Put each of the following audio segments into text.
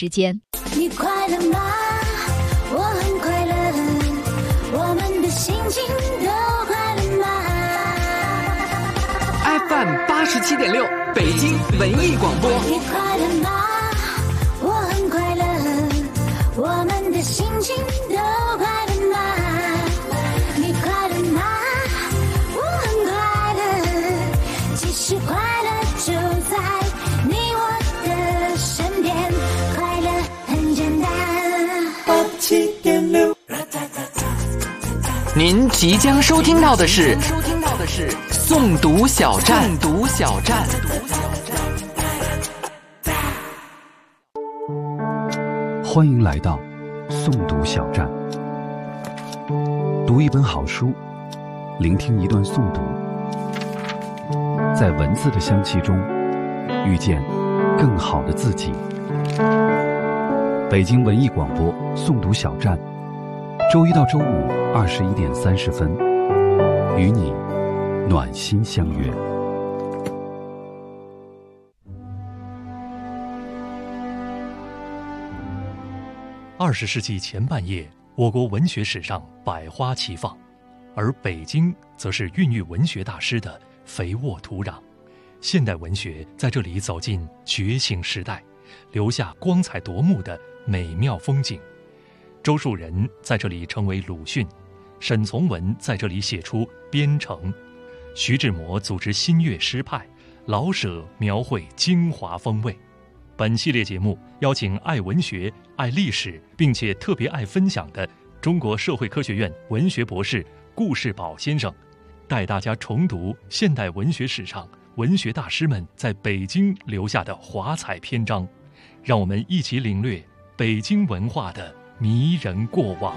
时间。 你快乐吗？我很快乐，我们的心情都快乐吗？ FM 87.6北京文艺广播。 你快乐吗？我很快乐，我们的心情都快乐吗？你快乐吗？我很快乐，其实快乐就在你我的身边，快乐很简单。87.6。 您即将收听到的是诵读小站。 欢迎来到诵读小站，读一本好书，聆听一段诵读，在文字的香气中遇见更好的自己。北京文艺广播诵读小站，周一到周五21点30分，与你暖心相约。 20世纪前半叶，我国文学史上百花齐放，而北京则是孕育文学大师的肥沃土壤。现代文学在这里走进觉醒时代，留下光彩夺目的美妙风景。周树人在这里成为鲁迅，沈从文在这里写出边城，徐志摩组织新月诗派，老舍描绘精华风味。本系列节目邀请爱文学、爱历史，并且特别爱分享的中国社会科学院文学博士顾世宝先生，带大家重读现代文学史上文学大师们在北京留下的华彩篇章，让我们一起领略北京文化的迷人过往。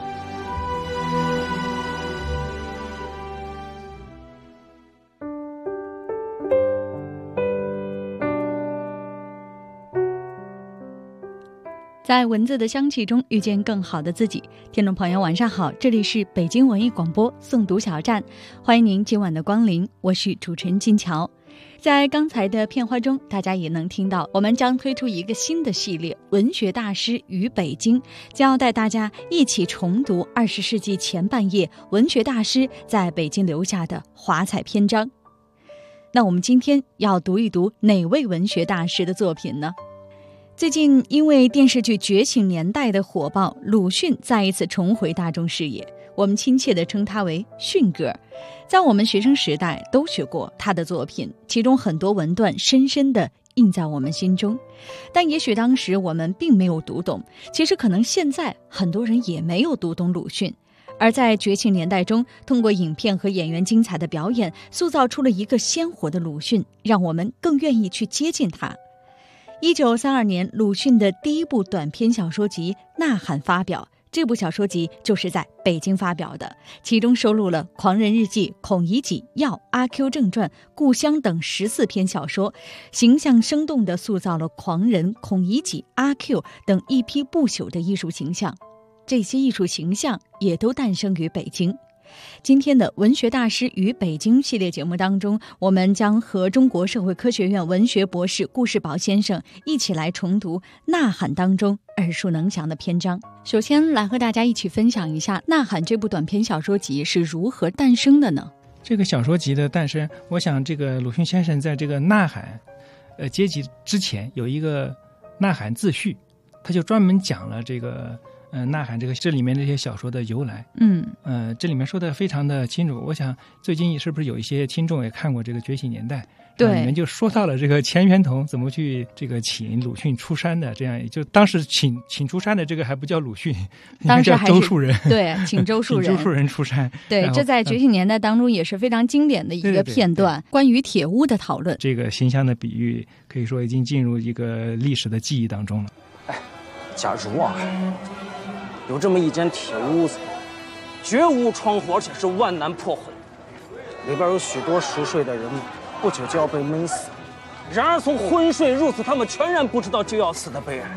在文字的香气中遇见更好的自己。听众朋友晚上好，这里是北京文艺广播诵读小站，欢迎您今晚的光临，我是主持人金桥。在刚才的片花中，大家也能听到我们将推出一个新的系列文学大师与北京，将要带大家一起重读20世纪前半叶文学大师在北京留下的华彩篇章。那我们今天要读一读哪位文学大师的作品呢？最近因为电视剧《觉醒年代》的火爆，鲁迅再一次重回大众视野，我们亲切地称他为迅哥。在我们学生时代都学过他的作品，其中很多文段深深地印在我们心中，但也许当时我们并没有读懂，其实可能现在很多人也没有读懂鲁迅。而在《觉醒年代》中，通过影片和演员精彩的表演，塑造出了一个鲜活的鲁迅，让我们更愿意去接近他。1932年，鲁迅的第一部短篇小说集《呐喊》发表，这部小说集就是在北京发表的，其中收录了《狂人日记》《孔乙己》《药》《阿 Q 正传》《故乡》等14篇小说，形象生动地塑造了狂人、孔乙己、阿 Q 等一批不朽的艺术形象。这些艺术形象也都诞生于北京。今天的文学大师与北京系列节目当中，我们将和中国社会科学院文学博士顾世宝先生一起来重读《呐喊》当中耳熟能详的篇章。首先来和大家一起分享一下《呐喊》这部短篇小说集是如何诞生的呢？ 这个小说集的诞生，我想这个鲁迅先生在这个呐喊阶级之前有一个呐喊自序，他就专门讲了这个呐喊这里面这些小说的由来。这里面说的非常的清楚。我想最近是不是有一些听众也看过这个《觉醒年代》？对，里面就说到了这个钱玄同怎么去这个请鲁迅出山的，这样就当时请出山的这个还不叫鲁迅， 当时还是周树人。 对，请周树人， 请周树人出山。 对，这在《觉醒年代》当中也是非常经典的一个片段，关于铁屋的讨论。 这个形象的比喻可以说已经进入一个历史的记忆当中了。 假如啊，有这么一间铁屋子，绝无窗户，而且是万难破毁，里边有许多熟睡的人们，不久就要被闷死。然而从昏睡入死，他们全然不知道就要死的悲哀。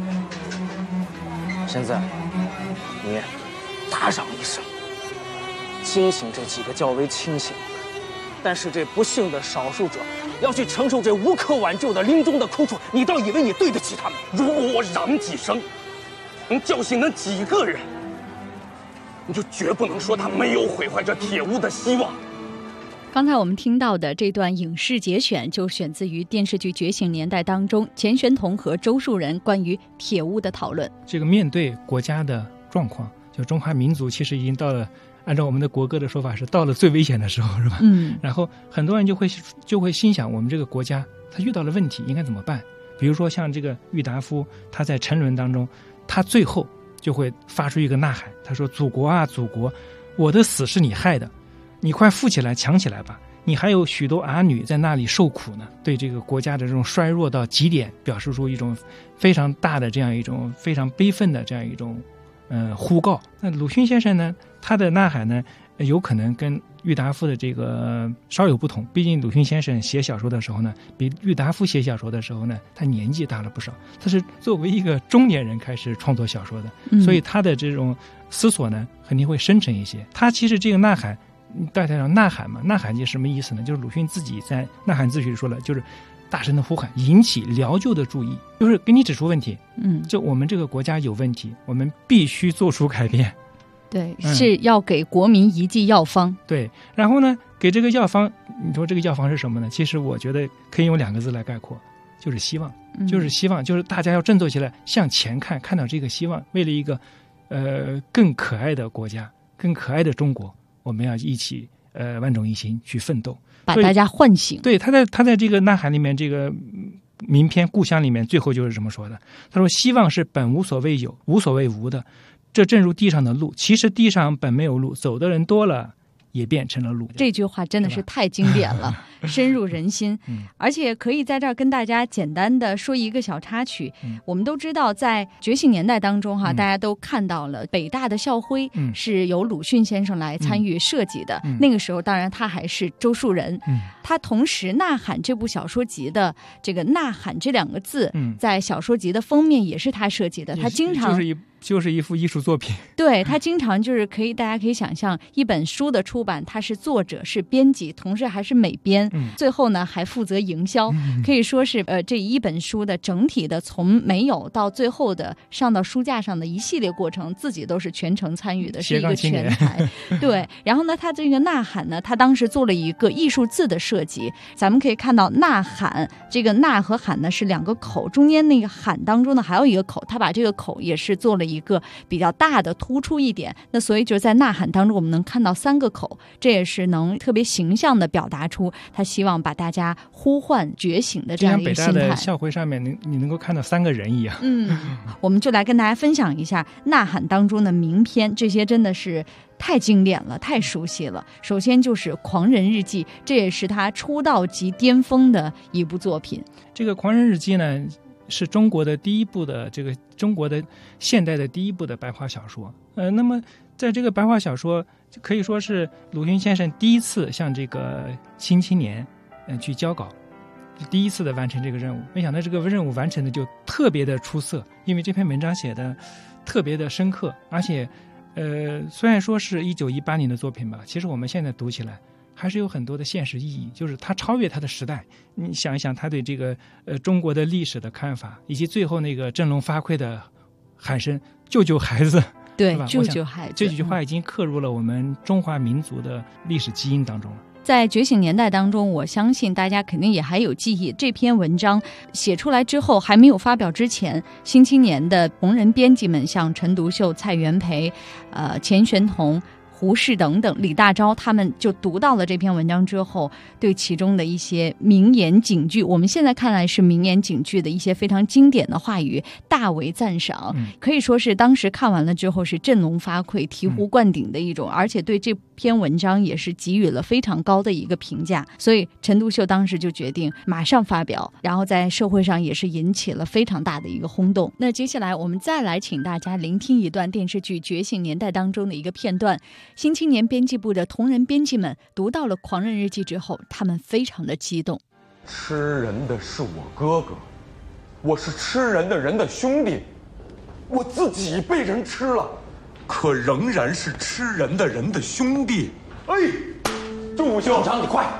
现在，你打嚷一声，惊醒这几个较为清醒，但是这不幸的少数者， 要去承受这无可挽救的临终的苦楚，你倒以为你对得起他们？如果我嚷几声，能叫醒那几个人，你就绝不能说他没有毁坏这铁屋的希望。 刚才我们听到的这段影视节选，就选自于电视剧《觉醒年代》当中钱玄同和周树人关于铁屋的讨论。 这个面对国家的状况，就中华民族其实已经到了，按照我们的国歌的说法是到了最危险的时候，是吧？然后很多人就会心想，我们这个国家他遇到了问题应该怎么办？比如说像这个郁达夫，他在沉沦当中，他最后就会发出一个呐喊，他说：“祖国啊，祖国，我的死是你害的，你快富起来，强起来吧！你还有许多儿女在那里受苦呢。”对这个国家的这种衰弱到极点，表示出一种非常大的这样一种非常悲愤的这样一种呼告。那鲁迅先生呢，他的呐喊呢，有可能跟郁达夫的这个稍有不同。毕竟鲁迅先生写小说的时候呢，比郁达夫写小说的时候呢，他年纪大了不少。他是作为一个中年人开始创作小说的，所以他的这种思索呢，肯定会深沉一些。他其实这个呐喊，大家讲呐喊嘛，呐喊就什么意思呢？就是鲁迅自己在《呐喊自序》里说了，就是大声的呼喊，引起辽旧的注意，就是给你指出问题。就我们这个国家有问题，我们必须做出改变。 对，是要给国民一剂药方。 对，然后呢，给这个药方，你说这个药方是什么呢？其实我觉得可以用2个字来概括，就是希望。就是希望，就是大家要振作起来，向前看，看到这个希望，为了一个更可爱的国家，更可爱的中国，我们要一起万众一心去奋斗， 把大家唤醒。 对，他在这个呐喊里面，这个名篇《故乡》里面，最后就是这么说的。他说：“希望是本无所谓有，无所谓无的。这正如地上的路，其实地上本没有路，走的人多了，也变成了路。” 这句话真的是太经典了，深入人心。而且可以在这儿跟大家简单的说一个小插曲。我们都知道，在觉醒年代当中大家都看到了北大的校徽是由鲁迅先生来参与设计的。那个时候当然他还是周树人。他同时《呐喊》这部小说集的这个呐喊这2个字，在小说集的封面也是他设计的。他经常就是一幅艺术作品。 对，他经常就是大家可以想象，一本书的出版，他是作者，是编辑，同时还是美编，最后呢还负责营销，可以说是这一本书的整体的从没有到最后的上到书架上的一系列过程，自己都是全程参与的，是一个全才。对，然后呢，他这个呐喊呢，他当时做了一个艺术字的设计，咱们可以看到呐喊这个呐和喊呢是2个口，中间那个喊当中呢还有一个口，他把这个口也是做了一个比较大的突出一点，那所以就在呐喊当中我们能看到3个口，这也是能特别形象的表达出他希望把大家呼唤觉醒的这样一个心态。 北大的校徽上面你能够看到3个人一样。 我们就来跟大家分享一下呐喊当中的名篇，这些真的是太经典了，太熟悉了。首先就是《狂人日记》，这也是他出道即巅峰的一部作品。 这个《狂人日记》呢，是中国的第一部的中国的现代的第一部的白话小说。那么在这个白话小说可以说是鲁迅先生第一次向这个新青年去交稿，第一次的完成这个任务。没想到这个任务完成的就特别的出色，因为这篇文章写的特别的深刻，而且虽然说是1918年的作品吧，其实我们现在读起来还是有很多的现实意义，就是他超越他的时代。你想一想他对这个中国的历史的看法，以及最后那个振聋发聩的喊声“救救孩子”， 对，救救孩子， 这几句话已经刻入了我们中华民族的历史基因当中了。 在觉醒年代当中，我相信大家肯定也还有记忆，这篇文章写出来之后还没有发表之前，新青年的同仁编辑们像陈独秀、蔡元培、钱玄同、胡适等等，李大钊，他们就读到了这篇文章之后，对其中的一些名言警句，我们现在看来是名言警句的一些非常经典的话语大为赞赏，可以说是当时看完了之后是振聋发聩、醍醐灌顶的一种，而且对这篇文章也是给予了非常高的一个评价，所以陈独秀当时就决定马上发表，然后在社会上也是引起了非常大的一个轰动。那接下来我们再来请大家聆听一段电视剧《觉醒年代》当中的一个片段。新青年编辑部的同仁编辑们读到了《狂人日记》之后，他们非常的激动。 吃人的是我哥哥，我是吃人的人的兄弟，我自己被人吃了，可仍然是吃人的人的兄弟。哎，祝武兄，长你快！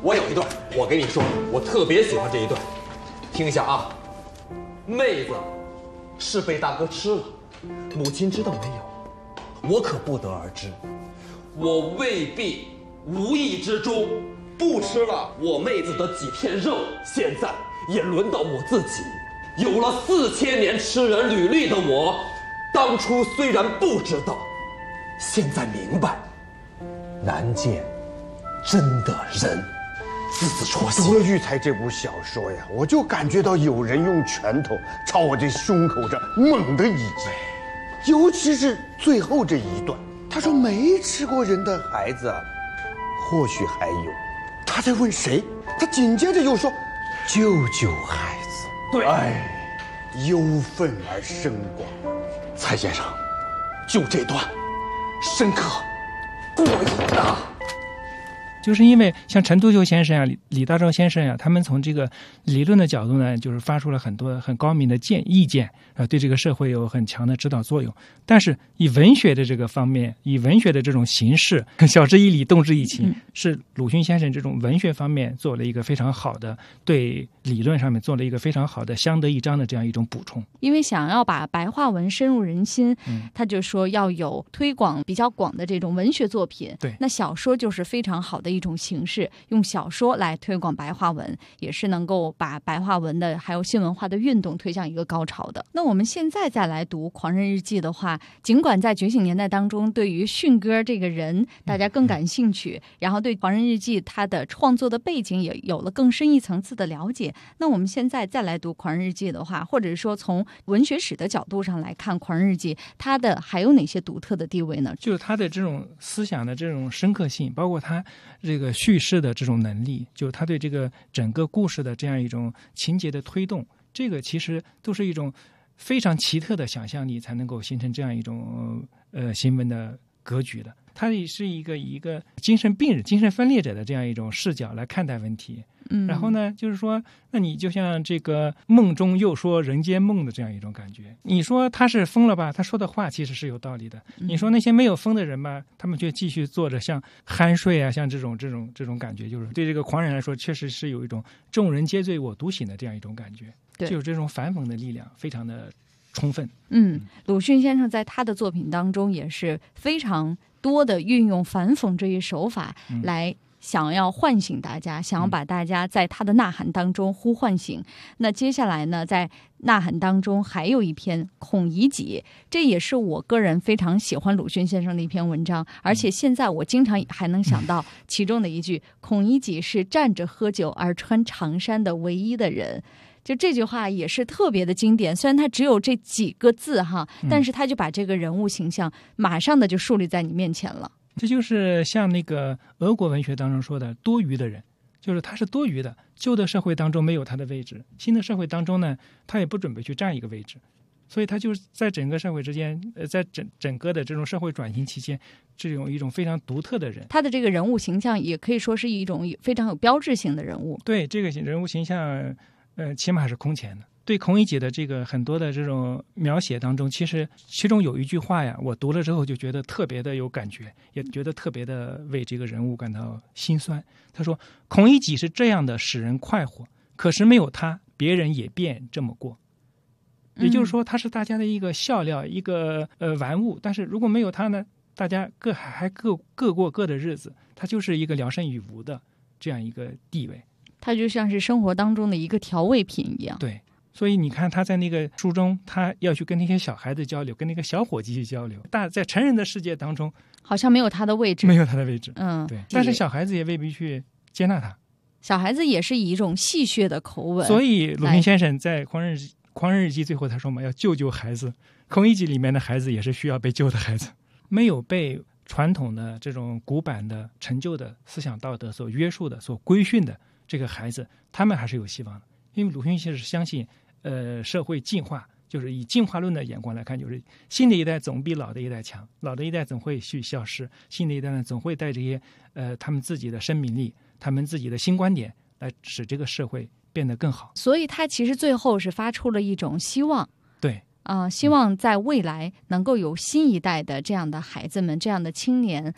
我有一段，我给你说，我特别喜欢这一段，听一下啊。妹子是被大哥吃了，母亲知道没有？我可不得而知。我未必无意之中不吃了我妹子的几片肉，现在也轮到我自己。有了4000年吃人履历的我，当初虽然不知道，现在明白，难见真的人。字字戳心。 读了《育才》这部小说呀，我就感觉到有人用拳头朝我这胸口这猛地一击，尤其是最后这一段，他说没吃过人的孩子，或许还有。他在问谁？他紧接着又说，救救孩子。 对， 哎，忧愤而深广。 蔡先生，就这段，深刻，过瘾啊！ 就是因为像陈独秀先生啊、李大钊先生啊，他们从这个理论的角度呢，就是发出了很多很高明的意见，对这个社会有很强的指导作用。但是以文学的这个方面，以文学的这种形式，晓之以理，动之以情，是鲁迅先生这种文学方面做了一个非常好的，对理论上面做了一个非常好的相得益彰的这样一种补充。 因为想要把白话文深入人心，他就说要有推广比较广的这种文学作品。 对， 那小说就是非常好的一种形式，用小说来推广白话文，也是能够把白话文的还有新文化的运动推向一个高潮的。那我们现在再来读《狂人日记》的话，尽管在觉醒年代当中，对于迅哥这个人大家更感兴趣，然后对《狂人日记》他的创作的背景也有了更深一层次的了解。那我们现在再来读《狂人日记》的话，或者说从文学史的角度上来看，《狂人日记》它的还有哪些独特的地位呢？ 就是他的这种思想的这种深刻性，包括他这个叙事的这种能力，就是他对这个整个故事的这样一种情节的推动，这个其实都是一种非常奇特的想象力才能够形成这样一种新闻的格局的。他也是一个精神病人、精神分裂者的这样一种视角来看待问题。然后呢，就是说，那你就像这个梦中又说人间梦的这样一种感觉。你说他是疯了吧？他说的话其实是有道理的。你说那些没有疯的人吧，他们却继续做着像酣睡啊，像这种感觉，就是对这个狂人来说，确实是有一种众人皆醉我独醒的这样一种感觉。 对， 就是这种反讽的力量非常的充分。 鲁迅先生在他的作品当中也是非常多的运用反讽这一手法来想要唤醒大家，想要把大家在他的呐喊当中呼唤醒。那接下来呢，在呐喊当中还有一篇《孔乙己》，这也是我个人非常喜欢鲁迅先生的一篇文章，而且现在我经常还能想到其中的一句：孔乙己是站着喝酒而穿长衫的唯一的人。就这句话也是特别的经典，虽然它只有这几个字哈，但是他就把这个人物形象马上的就树立在你面前了。 这就是像那个俄国文学当中说的多余的人，就是他是多余的，旧的社会当中没有他的位置，新的社会当中呢，他也不准备去占一个位置，所以他就是在整个社会之间，在整个的这种社会转型期间，这种一种非常独特的人。 他的这个人物形象也可以说是一种非常有标志性的人物。 对，这个人物形象起码是空前的。对孔乙己的这个很多的这种描写当中，其中有一句话呀，我读了之后就觉得特别的有感觉，也觉得特别的为这个人物感到心酸。他说，孔乙己是这样的使人快活，可是没有他，别人也便这么过。也就是说，他是大家的一个笑料，一个玩物，但是如果没有他呢，大家各过各的日子，他就是一个聊胜于无的这样一个地位。 他就像是生活当中的一个调味品一样。 对，所以你看他在那个书中，他要去跟那些小孩子交流，跟那个小伙计去交流，但在成人的世界当中， 好像没有他的位置， 没有他的位置。 对。 但是小孩子也未必去接纳他， 小孩子也是以一种戏谑的口吻。 所以鲁迅先生在《狂人日记》最后他说嘛，要救救孩子。孔乙己里面的孩子也是需要被救的孩子，没有被传统的这种古板的陈旧的思想道德所约束的、所规训的这个孩子，他们还是有希望的。因为鲁迅先生相信社会进化，就是以进化论的眼光来看，就是新的一代总比老的一代强，老的一代总会去消失，新的一代呢总会带这些他们自己的生命力，他们自己的新观点来使这个社会变得更好。 所以他其实最后是发出了一种希望。 对。 希望在未来能够有新一代的这样的孩子们，这样的青年， 对，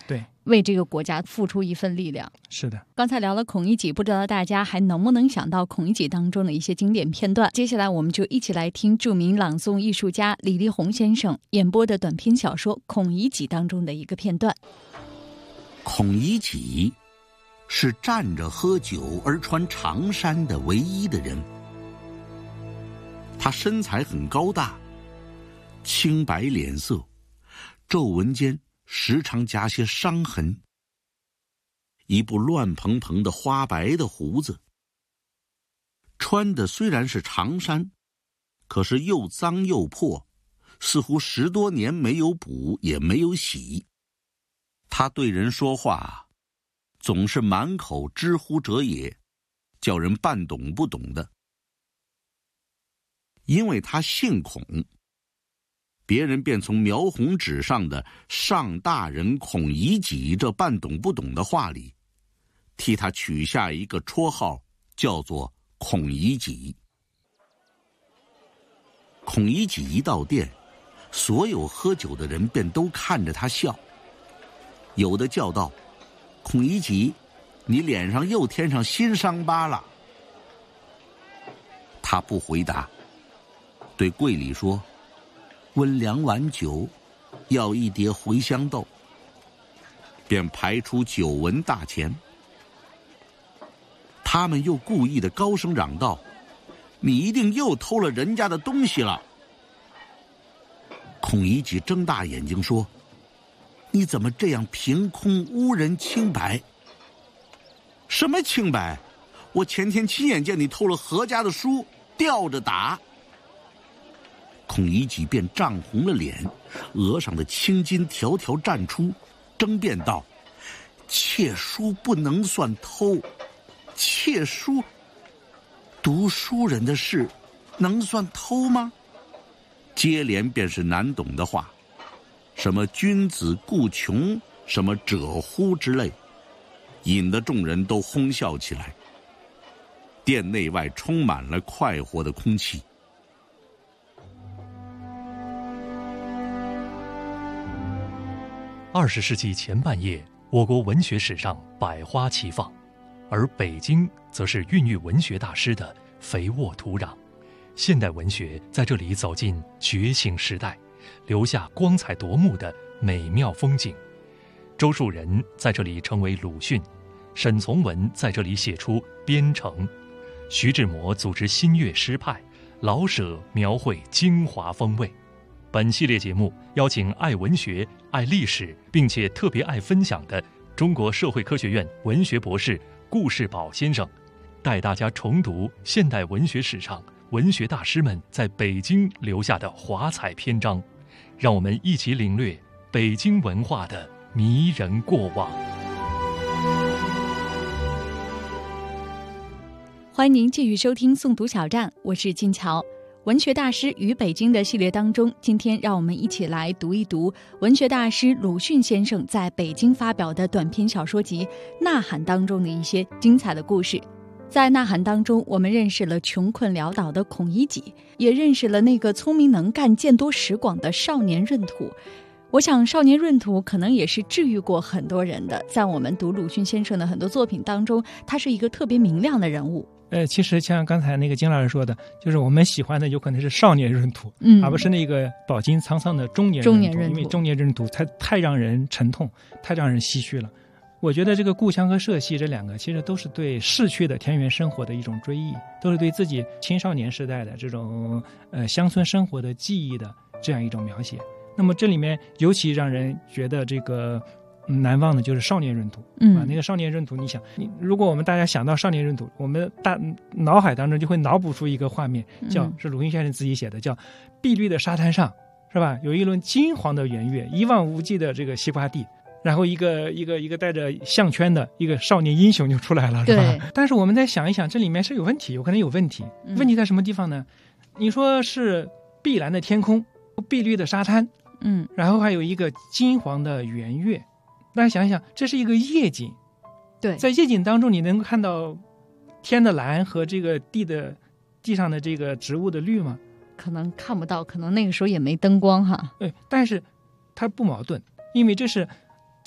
为这个国家付出一份力量。 是的。 刚才聊了孔乙己，不知道大家还能不能想到孔乙己当中的一些经典片段。接下来我们就一起来听著名朗诵艺术家李立宏先生演播的短篇小说《孔乙己》当中的一个片段。 孔乙己是站着喝酒而穿长衫的唯一的人。他身材很高大，青白脸色，皱纹间时常夹些伤痕，一部乱蓬蓬的花白的胡子。穿的虽然是长衫，可是又脏又破，似乎10多年没有补也没有洗。他对人说话总是满口知乎者也，叫人半懂不懂的。因为他姓孔，别人便从描红纸上的上大人孔乙己这半懂不懂的话里，替他取下一个绰号，叫做孔乙己。孔乙己一到店，所有喝酒的人便都看着他笑，有的叫道：“孔乙己，你脸上又添上新伤疤了。”他不回答，对柜里说：“温2碗酒，要1碟茴香豆。”便排出9文大钱。他们又故意的高声嚷道：“你一定又偷了人家的东西了。”孔乙己睁大眼睛说：“你怎么这样凭空污人清白？”“什么清白？我前天亲眼见你偷了何家的书，吊着打。”孔乙己便涨红了脸，额上的青筋条条绽出，争辩道：“窃书不能算偷，窃书，读书人的事，能算偷吗？”接连便是难懂的话，什么君子固穷，什么者乎之类，引得众人都哄笑起来。店内外充满了快活的空气。 20世纪前半叶，我国文学史上百花齐放，而北京则是孕育文学大师的肥沃土壤。现代文学在这里走进觉醒时代，留下光彩夺目的美妙风景。周树人在这里成为鲁迅，沈从文在这里写出《边城》，徐志摩组织新月诗派，老舍描绘京华风味。本系列节目邀请爱文学、爱历史，并且特别爱分享的中国社会科学院文学博士顾世宝先生，带大家重读现代文学史上文学大师们在北京留下的华彩篇章，让我们一起领略北京文化的迷人过往。 欢迎您继续收听诵读小站，我是金桥。文学大师与北京的系列当中，今天让我们一起来读一读文学大师鲁迅先生在北京发表的短篇小说集《呐喊》当中的一些精彩的故事。在《呐喊》当中，我们认识了穷困潦倒的孔乙己，也认识了那个聪明能干、见多识广的少年闰土。我想少年闰土可能也是治愈过很多人的，在我们读鲁迅先生的很多作品当中，他是一个特别明亮的人物。 其实像刚才那个金老师说的，就是我们喜欢的有可能是少年闰土，而不是那个饱经沧桑的中年闰土，因为中年闰土太让人沉痛，太让人唏嘘了。我觉得这个故乡和社戏这两个其实都是对逝去的田园生活的一种追忆，都是对自己青少年时代的这种乡村生活的记忆的这样一种描写。那么这里面尤其让人觉得这个难忘的就是少年闰土，那个少年闰土，你想，如果我们大家想到少年闰土，我们脑海当中就会脑补出一个画面，是鲁迅先生自己写的，叫碧绿的沙滩上，是吧？有一轮金黄的圆月，一望无际的这个西瓜地，然后一个带着项圈的一个少年英雄就出来了，是吧？但是我们再想一想，这里面是有问题，有可能有问题。问题在什么地方呢？你说是碧蓝的天空，碧绿的沙滩，然后还有一个金黄的圆月。大家想一想，这是一个夜景， 对，在夜景当中你能够看到天的蓝和这个地上的这个植物的绿吗？ 可能看不到，可能那个时候也没灯光哈。 对，但是它不矛盾，因为这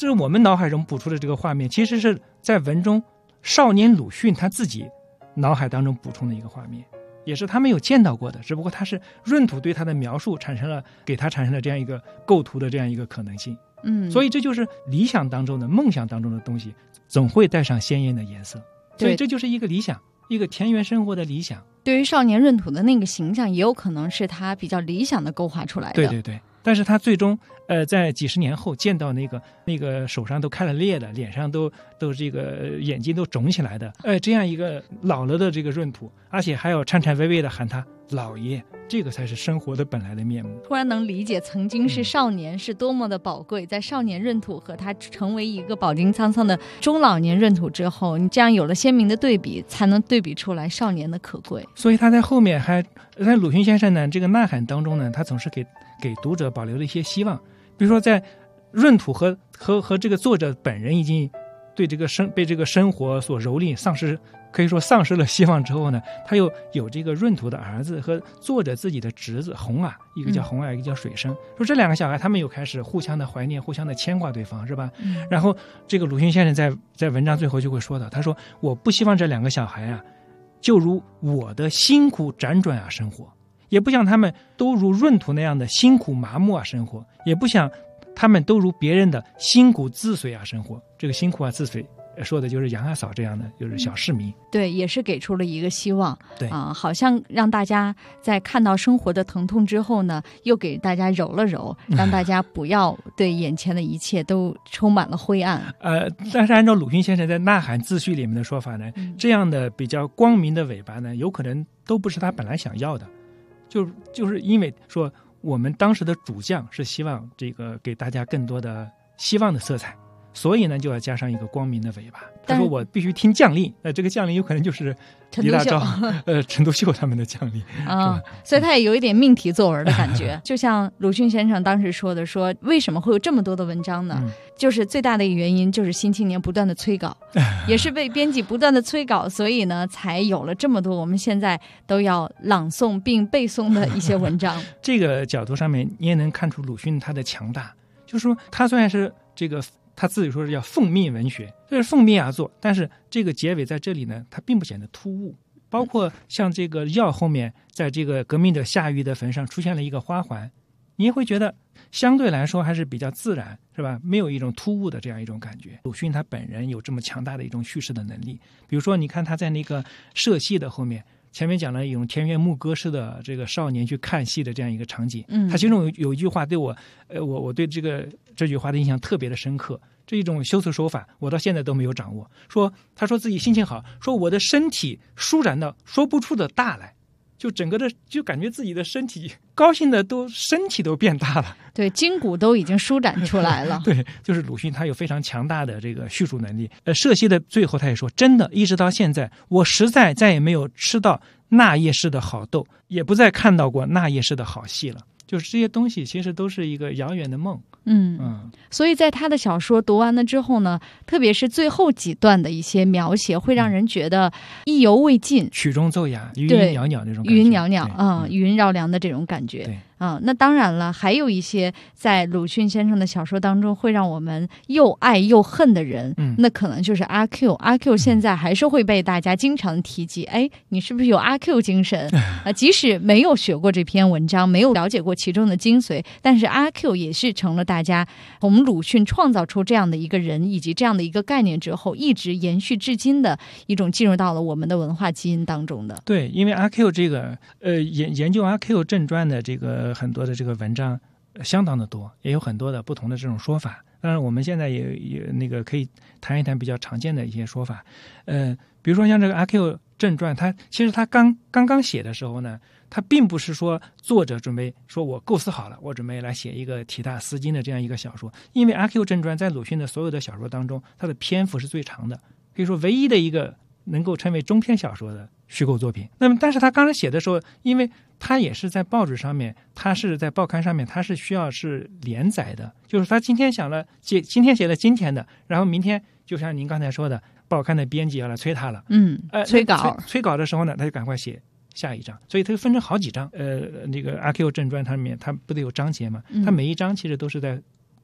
这是我们脑海中补出的这个画面，其实是在文中少年鲁迅他自己脑海当中补充的一个画面，也是他没有见到过的，只不过他是闰土对他的描述给他产生了这样一个构图的这样一个可能性。所以这就是理想当中的梦想当中的东西总会带上鲜艳的颜色，所以这就是一个理想，一个田园生活的理想。 对于少年闰土的那个形象，也有可能是他比较理想的勾画出来的。 对对对，但是他最终在几十年后见到那个手上都开了裂的，脸上都这个眼睛都肿起来的这样一个老了的这个闰土，而且还要颤颤巍巍的喊他老爷，这个才是生活的本来的面目。 突然能理解曾经是少年是多么的宝贵，在少年闰土和他成为一个饱经沧桑的中老年闰土之后，你这样有了鲜明的对比，才能对比出来少年的可贵。 所以他在后面还在鲁迅先生呢这个呐喊当中呢，他总是给读者保留了一些希望。比如说在闰土和这个作者本人已经对被这个生活所蹂躏可以说丧失了希望之后呢，他又有这个闰土的儿子和作者自己的侄子红啊，一个叫红啊，一个叫水生，说这两个小孩他们又开始互相的怀念，互相的牵挂对方，是吧？然后这个鲁迅先生在文章最后就会说到，他说我不希望这两个小孩啊就如我的辛苦辗转啊生活，也不想他们都如闰土那样的辛苦麻木啊生活，也不想他们都如别人的辛苦自随啊生活。这个辛苦啊自随说的就是杨阿嫂这样的，就是小市民。 对，也是给出了一个希望。 对好像让大家在看到生活的疼痛之后呢，又给大家揉了揉，让大家不要对眼前的一切都充满了灰暗。 但是按照鲁迅先生在《呐喊》自序里面的说法呢，这样的比较光明的尾巴呢，有可能都不是他本来想要的，就是因为说我们当时的主将是希望这个给大家更多的希望的色彩，所以呢就要加上一个光明的尾巴。他说我必须听将令，这个将令有可能就是李大钊陈独秀他们的将令所以他也有一点命题作文的感觉就像鲁迅先生当时说的，说为什么会有这么多的文章呢？就是最大的一个原因就是新青年不断的催稿也是被编辑不断的催稿，所以呢才有了这么多我们现在都要朗诵并背诵的一些文章这个角度上面你也能看出鲁迅他的强大，就是说他虽然是这个他自己说是叫奉命文学，这是奉命而作，但是这个结尾在这里呢，它并不显得突兀。包括像这个药后面，在这个革命者夏禹的坟上出现了一个花环，你也会觉得相对来说还是比较自然，是吧？没有一种突兀的这样一种感觉。鲁迅他本人有这么强大的一种叙事的能力，比如说你看他在那个社戏的后面，前面讲了一种田园牧歌式的这个少年去看戏的这样一个场景，他其中有一句话对我对这句话的印象特别的深刻，这一种修辞手法我到现在都没有掌握。他说自己心情好，说我的身体舒展到说不出的大来，就整个的就感觉自己的身体高兴的身体都变大了， 对，筋骨都已经舒展出来了对，就是鲁迅他有非常强大的这个叙述能力。社戏的最后他也说，真的一直到现在我实在再也没有吃到那夜市的好豆，也不再看到过那夜市的好戏了，就是这些东西其实都是一个遥远的梦。 所以在他的小说读完了之后呢，特别是最后几段的一些描写会让人觉得意犹未尽， 曲中奏雅，余音袅袅那种感觉， 余音袅袅余音绕梁的这种感觉。 对那当然了，还有一些在鲁迅先生的小说当中会让我们又爱又恨的人，那可能就是阿 Q。阿 Q 现在还是会被大家经常提及，你是不是有阿 Q 精神即使没有学过这篇文章，没有了解过其中的精髓，但是阿 Q 也是成了大家我们鲁迅创造出这样的一个人以及这样的一个概念之后一直延续至今的一种进入到了我们的文化基因当中的。 对，因为阿 Q 这个研究阿 Q 正传的这个很多的这个文章相当的多，也有很多的不同的这种说法。当然我们现在也那个可以谈一谈比较常见的一些说法。比如说像这个阿 Q 正传，其实他刚刚写的时候呢，他并不是说作者准备说我构思好了，我准备来写一个体大思襟的这样一个小说。因为阿 Q 正传在鲁迅的所有的小说当中，它的篇幅是最长的，可以说唯一的一个能够称为中篇小说的虚构作品。那么但是他刚才写的时候，因为他也是在报纸上面，他是在报刊上面，他是需要是连载的，就是他今天写了今天的，然后明天就像您刚才说的，报刊的编辑要来催他了，催稿的时候呢，他就赶快写下一章，所以它就分成好几章。那个阿 Q 正传它里面它不得有章节嘛，它每一章其实都是在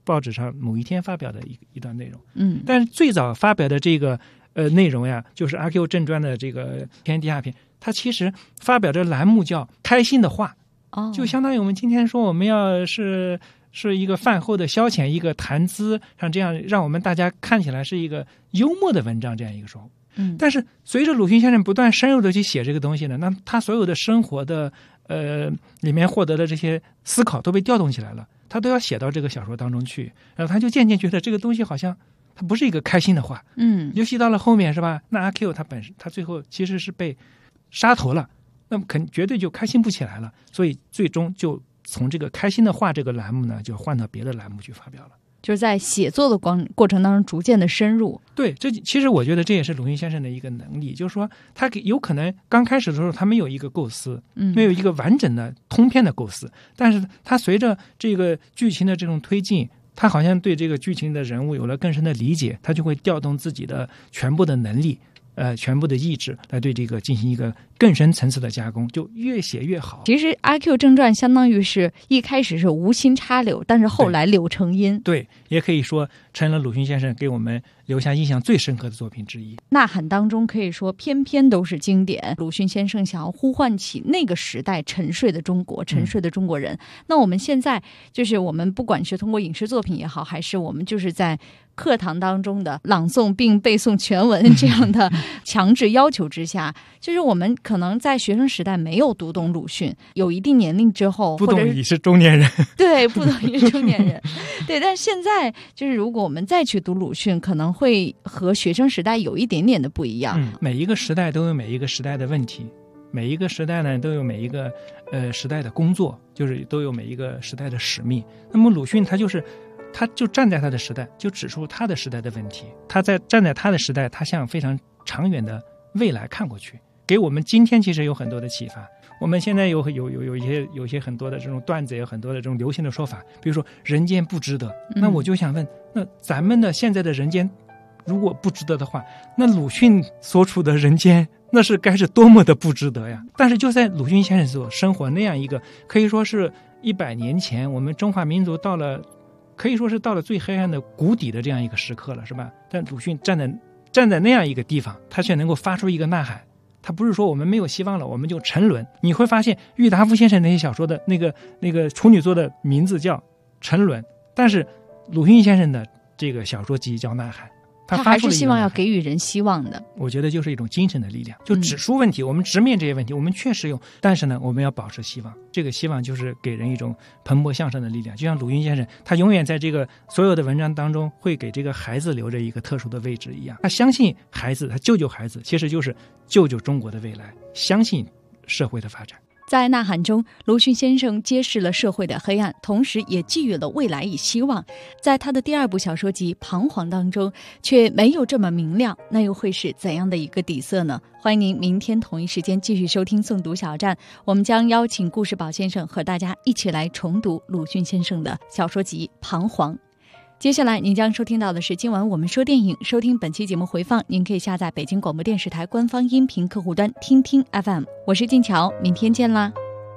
报纸上某一天发表的一段内容。但是最早发表的这个内容呀，就是阿 Q 正传的这个篇第2篇，它其实发表的栏目叫开心的话，就相当于我们今天说我们要是一个饭后的消遣，一个谈资，像这样让我们大家看起来是一个幽默的文章这样一个说法。但是随着鲁迅先生不断深入的去写这个东西呢，那他所有的生活的里面获得的这些思考都被调动起来了，他都要写到这个小说当中去，然后他就渐渐觉得这个东西好像它不是一个开心的话。尤其到了后面是吧，那阿 Q 他最后其实是被杀头了，那么绝对就开心不起来了，所以最终就从这个开心的话这个栏目呢，就换到别的栏目去发表了。 就是在写作的过程当中逐渐的深入。 对，这其实我觉得这也是鲁迅先生的一个能力，就是说他有可能刚开始的时候他没有一个构思，没有一个完整的通篇的构思，但是他随着这个剧情的这种推进，他好像对这个剧情的人物有了更深的理解，他就会调动自己的全部的能力，全部的意志来对这个进行一个更深层次的加工，就越写越好。 其实阿 Q 正传相当于是一开始是无心插柳，但是后来柳成荫。 对，也可以说成了鲁迅先生给我们留下印象最深刻的作品之一。 呐喊当中可以说篇篇都是经典，鲁迅先生想要呼唤起那个时代沉睡的中国，沉睡的中国人。那我们现在就是我们不管是通过影视作品也好，还是我们就是在课堂当中的朗诵并背诵全文这样的强制要求之下，就是我们可能在学生时代没有读懂鲁迅，有一定年龄之后不懂已是中年人。 对，不懂已是中年人。对，但是现在就是如果我们再去读鲁迅，可能会和学生时代有一点点的不一样。 每一个时代都有每一个时代的问题，每一个时代呢都有每一个时代的工作，就是都有每一个时代的使命。那么鲁迅他就站在他的时代，就指出他的时代的问题，站在他的时代，他向非常长远的未来看过去，给我们今天其实有很多的启发。我们现在有一些很多的这种段子，有很多的这种流行的说法，比如说人间不值得。那我就想问，那咱们的现在的人间如果不值得的话，那鲁迅所处的人间那是该是多么的不值得呀。但是就在鲁迅先生所生活那样一个可以说是100年前我们中华民族可以说是到了最黑暗的谷底的这样一个时刻了，是吧？但鲁迅站在那样一个地方，他却能够发出一个呐喊。他不是说我们没有希望了，我们就沉沦。你会发现郁达夫先生那些小说的那个处女作的名字叫沉沦，但是鲁迅先生的这个小说集叫呐喊。 他还是希望要给予人希望的。 我觉得就是一种精神的力量，就指出问题，我们直面这些问题，我们确实有，但是呢，我们要保持希望。这个希望就是给人一种蓬勃向上的力量。就像鲁迅先生，他永远在这个所有的文章当中会给这个孩子留着一个特殊的位置一样。他相信孩子，他救孩子，其实就是救中国的未来，相信社会的发展。 在呐喊中，鲁迅先生揭示了社会的黑暗，同时也寄予了未来以希望。在他的第2部小说集《彷徨》当中，却没有这么明亮，那又会是怎样的一个底色呢？欢迎您明天同一时间继续收听诵读小站，我们将邀请故事宝先生和大家一起来重读鲁迅先生的小说集《彷徨》。接下来您将收听到的是今晚我们说电影。收听本期节目回放，您可以下载北京广播电视台官方音频客户端听听 FM。 我是静乔，明天见啦。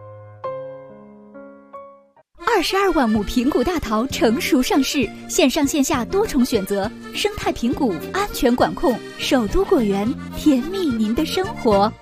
22万亩平谷大桃成熟上市，线上线下多重选择，生态平谷，安全管控，首都果园，甜蜜您的生活。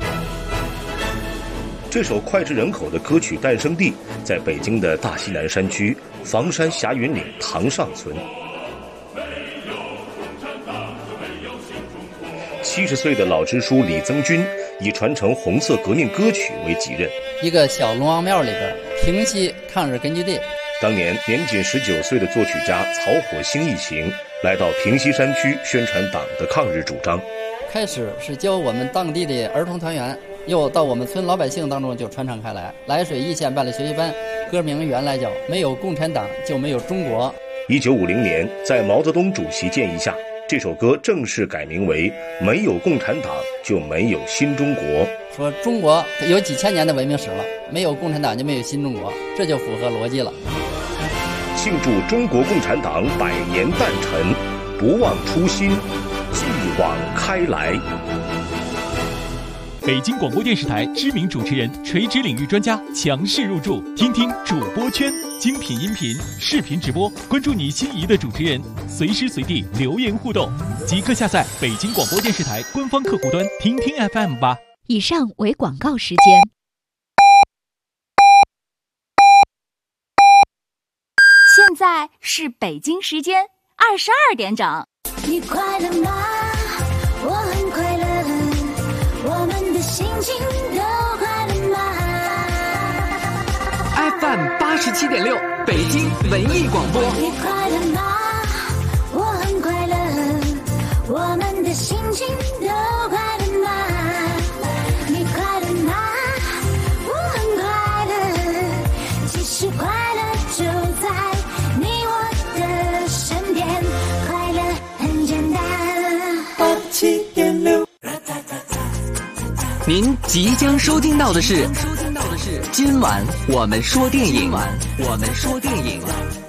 这首脍炙人口的歌曲诞生地在北京的大西南山区房山霞云岭塘上村。70岁的老支书李增军以传承红色革命歌曲为己任。 一个小龙王庙里边，平西抗日根据地。 当年年仅19岁的作曲家曹火星一行来到平西山区宣传党的抗日主张。 开始是教我们当地的儿童团员，又到我们村老百姓当中就传唱开来。涞水一线办理学习班，歌名原来叫没有共产党就没有中国。 1950年，在毛泽东主席建议下，这首歌正式改名为没有共产党就没有新中国。 说中国有几千年的文明史了，没有共产党就没有新中国，这就符合逻辑了。 庆祝中国共产党100年诞辰，不忘初心，继往开来。 北京广播电视台知名主持人、垂直领域专家强势入驻，听听主播圈，精品音频、视频直播，关注你心仪的主持人，随时随地留言互动，即刻下载北京广播电视台官方客户端听听 FM 吧。 以上为广告时间。 现在是北京时间22点整。 你快乐吗？我很快乐，我们的心情都快乐吗 ？FM 87.6，北京文艺广播。 你快乐吗？我很快乐，我们的心情都快乐吗？你快乐吗？我很快乐，其实快乐就在你我的身边，快乐很简单。87.6， 您即将收听到的是今晚我们说电影。